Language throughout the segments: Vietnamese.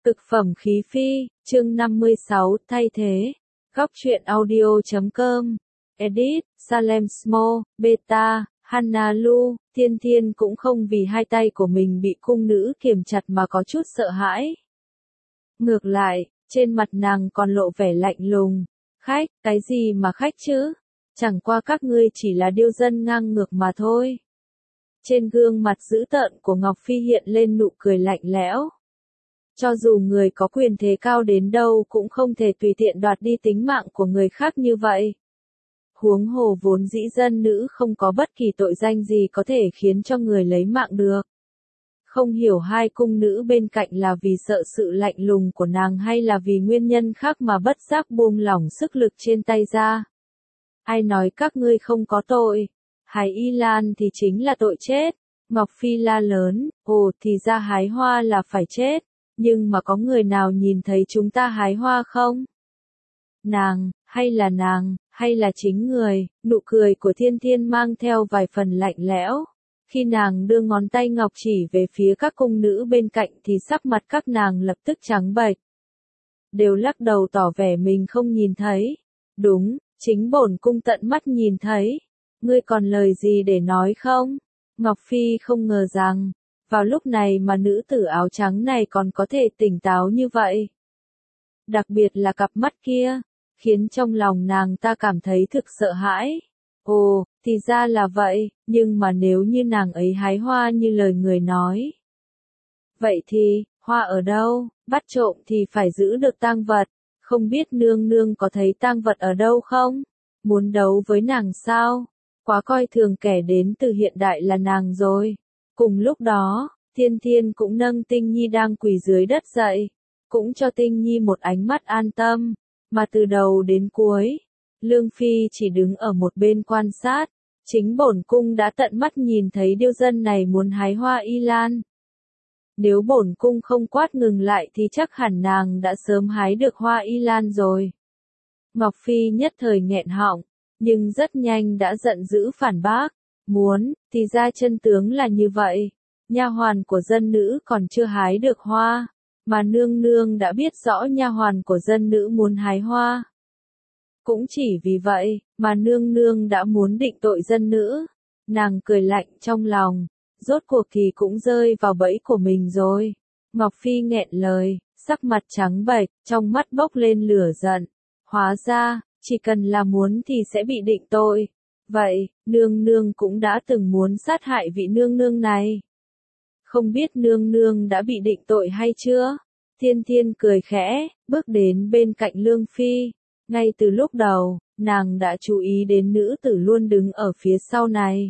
Cực phẩm khí phi, chương 56, thay thế. Góc truyện audio.com. Edit, Salem Smo, Beta, Hannah Lu, Thiên Thiên cũng không vì hai tay của mình bị cung nữ kiềm chặt mà có chút sợ hãi. Ngược lại, trên mặt nàng còn lộ vẻ lạnh lùng. Khách, cái gì mà khách chứ? Chẳng qua các ngươi chỉ là điêu dân ngang ngược mà thôi. Trên gương mặt dữ tợn của Ngọc Phi hiện lên nụ cười lạnh lẽo. Cho dù người có quyền thế cao đến đâu cũng không thể tùy tiện đoạt đi tính mạng của người khác như vậy. Huống hồ vốn dĩ dân nữ không có bất kỳ tội danh gì có thể khiến cho người lấy mạng được. Không hiểu hai cung nữ bên cạnh là vì sợ sự lạnh lùng của nàng hay là vì nguyên nhân khác mà bất giác buông lỏng sức lực trên tay ra. Ai nói các ngươi không có tội? Hái y lan thì chính là tội chết. Ngọc Phi la lớn, ồ thì ra hái hoa là phải chết. Nhưng mà có người nào nhìn thấy chúng ta hái hoa không? Nàng, hay là chính người? Nụ cười của Thiên Thiên mang theo vài phần lạnh lẽo. Khi nàng đưa ngón tay ngọc chỉ về phía các cung nữ bên cạnh thì sắc mặt các nàng lập tức trắng bệch. Đều lắc đầu tỏ vẻ mình không nhìn thấy. Đúng, chính bổn cung tận mắt nhìn thấy. Ngươi còn lời gì để nói không? Ngọc Phi không ngờ rằng, vào lúc này mà nữ tử áo trắng này còn có thể tỉnh táo như vậy. Đặc biệt là cặp mắt kia, khiến trong lòng nàng ta cảm thấy thực sợ hãi. Ồ, thì ra là vậy, nhưng mà nếu như nàng ấy hái hoa như lời người nói. Vậy thì, hoa ở đâu? Bắt trộm thì phải giữ được tang vật. Không biết nương nương có thấy tang vật ở đâu không? Muốn đấu với nàng sao? Quá coi thường kẻ đến từ hiện đại là nàng rồi. Cùng lúc đó, Thiên Thiên cũng nâng Tinh Nhi đang quỳ dưới đất dậy, cũng cho Tinh Nhi một ánh mắt an tâm, mà từ đầu đến cuối, Lương Phi chỉ đứng ở một bên quan sát, chính bổn cung đã tận mắt nhìn thấy điêu dân này muốn hái hoa y lan. Nếu bổn cung không quát ngừng lại thì chắc hẳn nàng đã sớm hái được hoa y lan rồi. Ngọc Phi nhất thời nghẹn họng, nhưng rất nhanh đã giận dữ phản bác. Muốn, thì ra chân tướng là như vậy. Nha hoàn của dân nữ còn chưa hái được hoa, mà nương nương đã biết rõ nha hoàn của dân nữ muốn hái hoa. Cũng chỉ vì vậy, mà nương nương đã muốn định tội dân nữ. Nàng cười lạnh trong lòng, rốt cuộc thì cũng rơi vào bẫy của mình rồi. Ngọc Phi nghẹn lời, sắc mặt trắng bệch, trong mắt bốc lên lửa giận. Hóa ra, chỉ cần là muốn thì sẽ bị định tội. Vậy, nương nương cũng đã từng muốn sát hại vị nương nương này. Không biết nương nương đã bị định tội hay chưa? Thiên Thiên cười khẽ, bước đến bên cạnh Lương Phi. Ngay từ lúc đầu, nàng đã chú ý đến nữ tử luôn đứng ở phía sau này.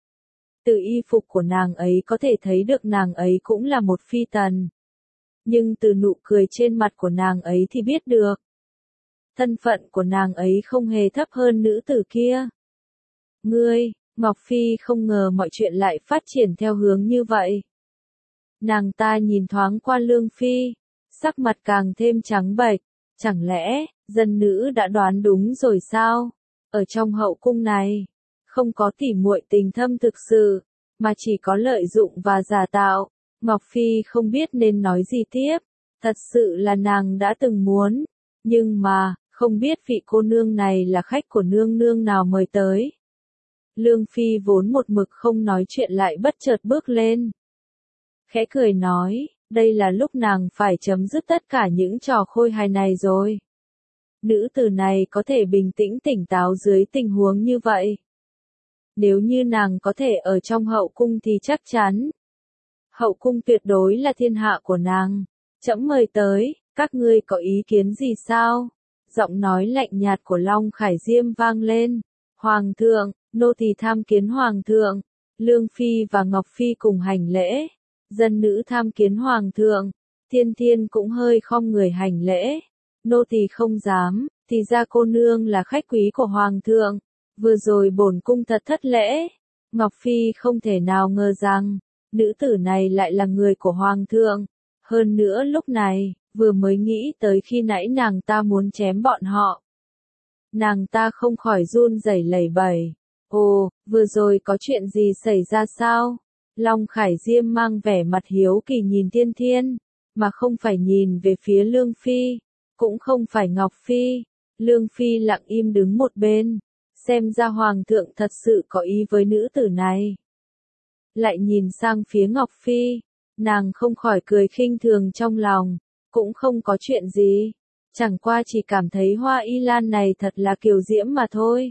Từ y phục của nàng ấy có thể thấy được nàng ấy cũng là một phi tần. Nhưng từ nụ cười trên mặt của nàng ấy thì biết được. Thân phận của nàng ấy không hề thấp hơn nữ tử kia. Ngươi, Ngọc Phi không ngờ mọi chuyện lại phát triển theo hướng như vậy. Nàng ta nhìn thoáng qua Lương Phi, sắc mặt càng thêm trắng bệch, chẳng lẽ, dân nữ đã đoán đúng rồi sao? Ở trong hậu cung này, không có tỉ muội tình thâm thực sự, mà chỉ có lợi dụng và giả tạo. Ngọc Phi không biết nên nói gì tiếp, thật sự là nàng đã từng muốn, nhưng mà, không biết vị cô nương này là khách của nương nương nào mời tới. Lương Phi vốn một mực không nói chuyện lại bất chợt bước lên. Khẽ cười nói, đây là lúc nàng phải chấm dứt tất cả những trò khôi hài này rồi. Nữ tử này có thể bình tĩnh tỉnh táo dưới tình huống như vậy. Nếu như nàng có thể ở trong hậu cung thì chắc chắn. Hậu cung tuyệt đối là thiên hạ của nàng. Trẫm mời tới, các ngươi có ý kiến gì sao? Giọng nói lạnh nhạt của Long Khải Diêm vang lên. Hoàng thượng, nô tỳ tham kiến hoàng thượng. Lương Phi và Ngọc Phi cùng hành lễ. Dân nữ tham kiến hoàng thượng. Thiên Thiên cũng hơi khom người hành lễ. Nô tỳ không dám, thì ra cô nương là khách quý của hoàng thượng. Vừa rồi bổn cung thật thất lễ. Ngọc Phi không thể nào ngờ rằng, nữ tử này lại là người của hoàng thượng. Hơn nữa lúc này, vừa mới nghĩ tới khi nãy nàng ta muốn chém bọn họ. Nàng ta không khỏi run rẩy lẩy bẩy. Ồ, vừa rồi có chuyện gì xảy ra sao? Long Khải Diêm mang vẻ mặt hiếu kỳ nhìn Thiên Thiên. mà không phải nhìn về phía Lương Phi, cũng không phải Ngọc Phi. Lương Phi lặng im đứng một bên, xem ra Hoàng thượng thật sự có ý với nữ tử này. Lại nhìn sang phía Ngọc Phi, nàng không khỏi cười khinh thường trong lòng, cũng không có chuyện gì, chẳng qua chỉ cảm thấy hoa y lan này thật là kiều diễm mà thôi.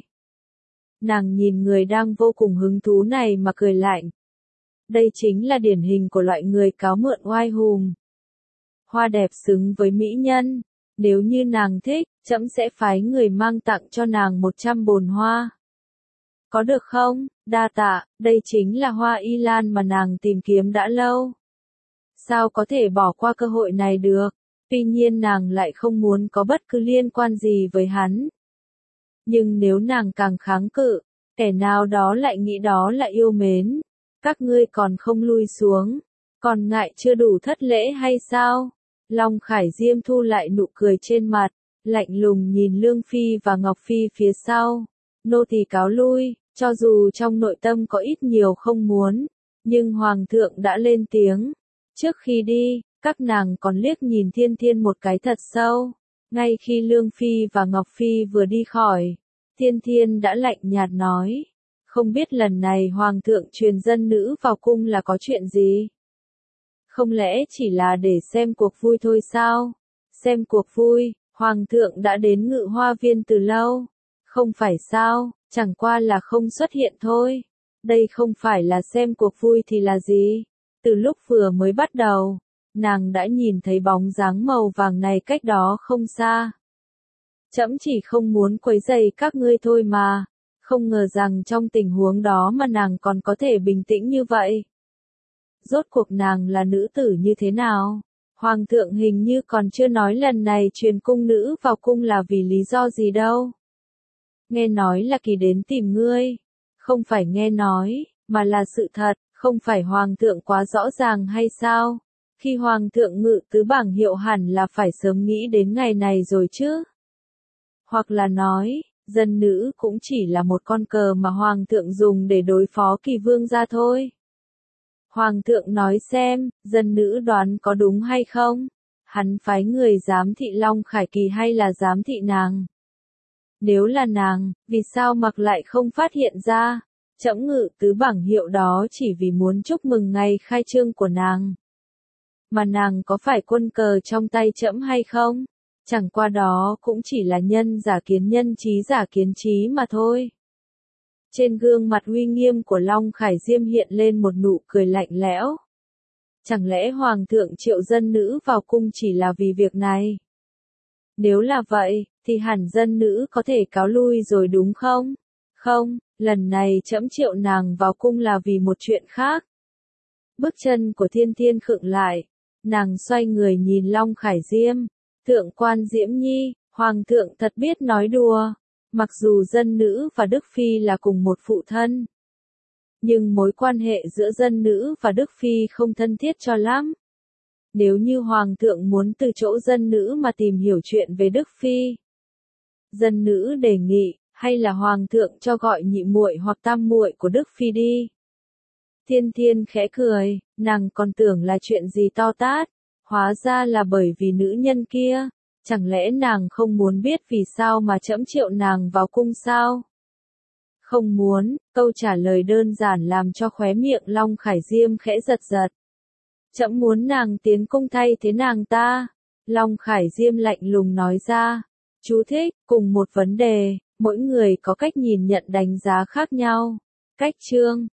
Nàng nhìn người đang vô cùng hứng thú này mà cười lạnh. Đây chính là điển hình của loại người cáo mượn oai hùng. Hoa đẹp xứng với mỹ nhân, nếu như nàng thích, trẫm sẽ phái người mang tặng cho nàng 100 bồn hoa. Có được không? Đa tạ, đây chính là hoa y lan mà nàng tìm kiếm đã lâu. Sao có thể bỏ qua cơ hội này được? Tuy nhiên nàng lại không muốn có bất cứ liên quan gì với hắn. Nhưng nếu nàng càng kháng cự, kẻ nào đó lại nghĩ đó là yêu mến. Các ngươi còn không lui xuống, còn ngại chưa đủ thất lễ hay sao? Long Khải Diêm thu lại nụ cười trên mặt, lạnh lùng nhìn Lương Phi và Ngọc Phi phía sau. Nô tỳ cáo lui, cho dù trong nội tâm có ít nhiều không muốn, nhưng Hoàng thượng đã lên tiếng. Trước khi đi, các nàng còn liếc nhìn Thiên Thiên một cái thật sâu. Ngay khi Lương Phi và Ngọc Phi vừa đi khỏi, Thiên Thiên đã lạnh nhạt nói. Không biết lần này Hoàng thượng truyền dân nữ vào cung là có chuyện gì? Không lẽ chỉ là để xem cuộc vui thôi sao? Xem cuộc vui, Hoàng thượng đã đến Ngự Hoa Viên từ lâu. Không phải sao, chẳng qua là không xuất hiện thôi. Đây không phải là xem cuộc vui thì là gì? Từ lúc vừa mới bắt đầu, nàng đã nhìn thấy bóng dáng màu vàng này cách đó không xa. Trẫm chỉ không muốn quấy rầy các ngươi thôi mà. Không ngờ rằng trong tình huống đó mà nàng còn có thể bình tĩnh như vậy. Rốt cuộc nàng là nữ tử như thế nào? Hoàng thượng hình như còn chưa nói lần này truyền cung nữ vào cung là vì lý do gì đâu. Nghe nói là Kỳ đến tìm ngươi. Không phải nghe nói, mà là sự thật, không phải Hoàng thượng quá rõ ràng hay sao? Khi Hoàng thượng ngự tứ bảng hiệu hẳn là phải sớm nghĩ đến ngày này rồi chứ. Hoặc là nói, dân nữ cũng chỉ là một con cờ mà Hoàng thượng dùng để đối phó Kỳ vương gia thôi. Hoàng thượng nói xem, dân nữ đoán có đúng hay không? Hắn phái người giám thị Long Khải Kỳ hay là giám thị nàng? Nếu là nàng, vì sao mặc lại không phát hiện ra? Trẫm ngự tứ bảng hiệu đó chỉ vì muốn chúc mừng ngày khai trương của nàng. Mà nàng có phải quân cờ trong tay trẫm hay không? Chẳng qua đó cũng chỉ là nhân giả kiến trí mà thôi. Trên gương mặt uy nghiêm của Long Khải Diêm hiện lên một nụ cười lạnh lẽo. Chẳng lẽ Hoàng thượng triệu dân nữ vào cung chỉ là vì việc này? Nếu là vậy, thì hẳn dân nữ có thể cáo lui rồi đúng không? Không, lần này trẫm triệu nàng vào cung là vì một chuyện khác. Bước chân của Thiên Thiên khựng lại, nàng xoay người nhìn Long Khải Diêm. Thượng quan Diễm Nhi, Hoàng thượng thật biết nói đùa. Mặc dù dân nữ và Đức Phi là cùng một phụ thân, nhưng mối quan hệ giữa dân nữ và Đức Phi không thân thiết cho lắm. Nếu như Hoàng thượng muốn từ chỗ dân nữ mà tìm hiểu chuyện về Đức Phi, dân nữ đề nghị, hay là Hoàng thượng cho gọi nhị muội hoặc tam muội của Đức Phi đi. Thiên Thiên khẽ cười, nàng còn tưởng là chuyện gì to tát, hóa ra là bởi vì nữ nhân kia. Chẳng lẽ nàng không muốn biết vì sao mà trẫm triệu nàng vào cung sao? Không muốn, câu trả lời đơn giản làm cho khóe miệng Long Khải Diêm khẽ giật giật. Trẫm muốn nàng tiến cung thay thế nàng ta. Long Khải Diêm lạnh lùng nói ra. Chú thích, cùng một vấn đề, mỗi người có cách nhìn nhận đánh giá khác nhau. Cách chương